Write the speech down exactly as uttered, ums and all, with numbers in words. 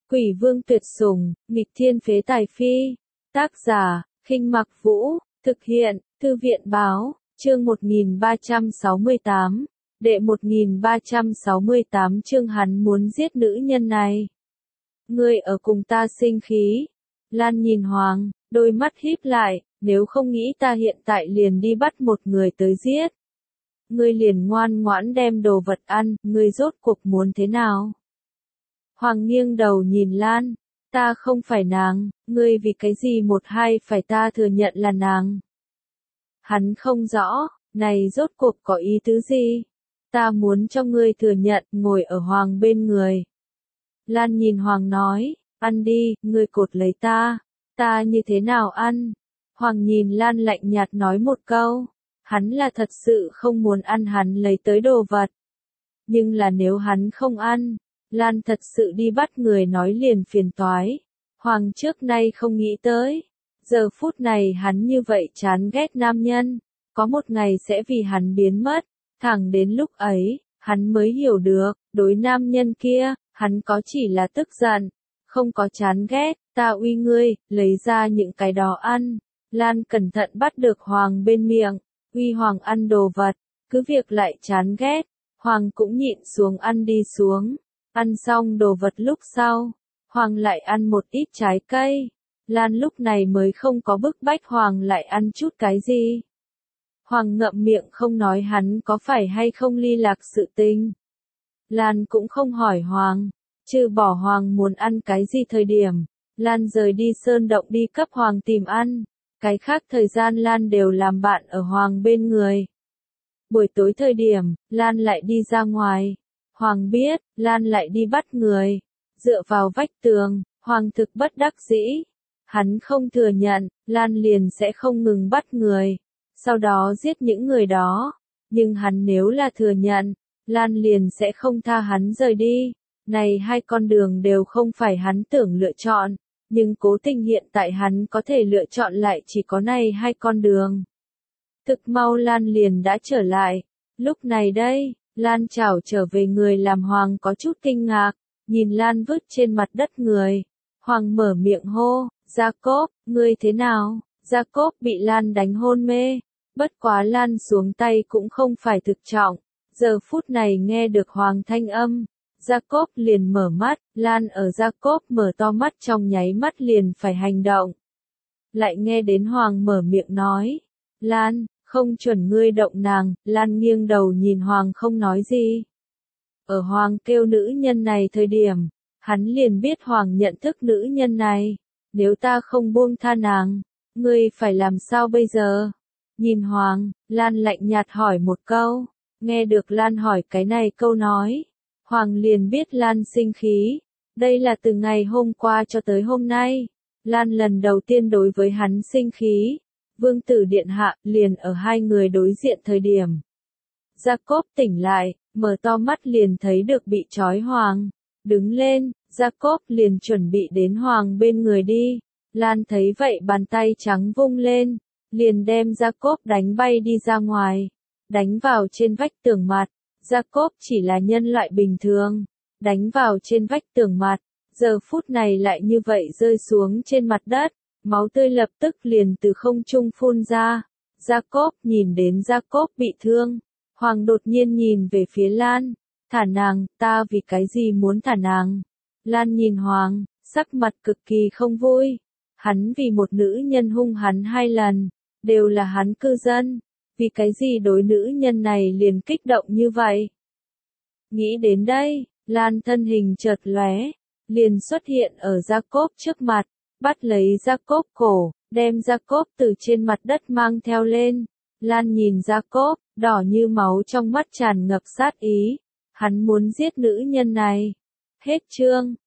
Quỷ vương tuyệt sủng, nghịch thiên phế tài phi. Tác giả, Khinh Mặc Vũ, thực hiện, Thư viện báo, chương một nghìn ba trăm sáu mươi tám, đệ một nghìn ba trăm sáu mươi tám chương hắn muốn giết nữ nhân này. Ngươi ở cùng ta sinh khí. Lan nhìn Hoàng, đôi mắt híp lại, nếu không nghĩ ta hiện tại liền đi bắt một người tới giết. Ngươi liền ngoan ngoãn đem đồ vật ăn, ngươi rốt cuộc muốn thế nào? Hoàng nghiêng đầu nhìn Lan, ta không phải nàng, ngươi vì cái gì một hai phải ta thừa nhận là nàng. Hắn không rõ, này rốt cuộc có ý tứ gì? Ta muốn cho ngươi thừa nhận, ngồi ở Hoàng bên người. Lan nhìn Hoàng nói, ăn đi, ngươi cột lấy ta, ta như thế nào ăn? Hoàng nhìn Lan lạnh nhạt nói một câu, hắn là thật sự không muốn ăn hắn lấy tới đồ vật. Nhưng là nếu hắn không ăn, Lan thật sự đi bắt người nói liền phiền toái. Hoàng trước nay không nghĩ tới. Giờ phút này hắn như vậy chán ghét nam nhân. Có một ngày sẽ vì hắn biến mất. Thẳng đến lúc ấy, hắn mới hiểu được, đối nam nhân kia, hắn có chỉ là tức giận. Không có chán ghét, ta uy ngươi, lấy ra những cái đó ăn. Lan cẩn thận bắt được Hoàng bên miệng. Uy Hoàng ăn đồ vật, cứ việc lại chán ghét. Hoàng cũng nhịn xuống ăn đi xuống. Ăn xong đồ vật lúc sau, Hoàng lại ăn một ít trái cây. Lan lúc này mới không có bức bách Hoàng lại ăn chút cái gì. Hoàng ngậm miệng không nói hắn có phải hay không ly lạc sự tình. Lan cũng không hỏi Hoàng, trừ bỏ Hoàng muốn ăn cái gì thời điểm. Lan rời đi sơn động đi cấp Hoàng tìm ăn. Cái khác thời gian Lan đều làm bạn ở Hoàng bên người. Buổi tối thời điểm, Lan lại đi ra ngoài. Hoàng biết, Lan lại đi bắt người. Dựa vào vách tường, Hoàng thực bất đắc dĩ. Hắn không thừa nhận, Lan liền sẽ không ngừng bắt người. Sau đó giết những người đó. Nhưng hắn nếu là thừa nhận, Lan liền sẽ không tha hắn rời đi. Này hai con đường đều không phải hắn tưởng lựa chọn. Nhưng cố tình hiện tại hắn có thể lựa chọn lại chỉ có này hai con đường. Thực mau Lan liền đã trở lại. Lúc này đây, Lan chảo trở về người làm Hoàng có chút kinh ngạc, nhìn Lan vứt trên mặt đất người. Hoàng mở miệng hô, Jacob, ngươi thế nào? Jacob bị Lan đánh hôn mê, bất quá Lan xuống tay cũng không phải thực trọng. Giờ phút này nghe được Hoàng thanh âm, Jacob liền mở mắt, Lan ở Jacob mở to mắt trong nháy mắt liền phải hành động. Lại nghe đến Hoàng mở miệng nói, Lan, không chuẩn ngươi động nàng. Lan nghiêng đầu nhìn Hoàng không nói gì. Ở Hoàng kêu nữ nhân này thời điểm, hắn liền biết Hoàng nhận thức nữ nhân này. Nếu ta không buông tha nàng, ngươi phải làm sao bây giờ? Nhìn Hoàng, Lan lạnh nhạt hỏi một câu. Nghe được Lan hỏi cái này câu nói, Hoàng liền biết Lan sinh khí. Đây là từ ngày hôm qua cho tới hôm nay. Lan lần đầu tiên đối với hắn sinh khí. Vương tử điện hạ, liền ở hai người đối diện thời điểm. Jacob tỉnh lại, mở to mắt liền thấy được bị trói Hoàng. Đứng lên, Jacob liền chuẩn bị đến Hoàng bên người đi. Lan thấy vậy bàn tay trắng vung lên, liền đem Jacob đánh bay đi ra ngoài. Đánh vào trên vách tường mặt. Jacob chỉ là nhân loại bình thường. Đánh vào trên vách tường mặt. Giờ phút này lại như vậy rơi xuống trên mặt đất. Máu tươi lập tức liền từ không trung phun ra. Jacob nhìn đến Jacob bị thương. Hoàng đột nhiên nhìn về phía Lan. Thả nàng, ta vì cái gì muốn thả nàng? Lan nhìn Hoàng, sắc mặt cực kỳ không vui. Hắn vì một nữ nhân hung hắn hai lần. Đều là hắn cư dân. Vì cái gì đối nữ nhân này liền kích động như vậy? Nghĩ đến đây, Lan thân hình chợt lóe. Liền xuất hiện ở Jacob trước mặt. Bắt lấy Jacob cổ, đem Jacob từ trên mặt đất mang theo lên. Lan nhìn Jacob, đỏ như máu trong mắt tràn ngập sát ý. Hắn muốn giết nữ nhân này. Hết chương.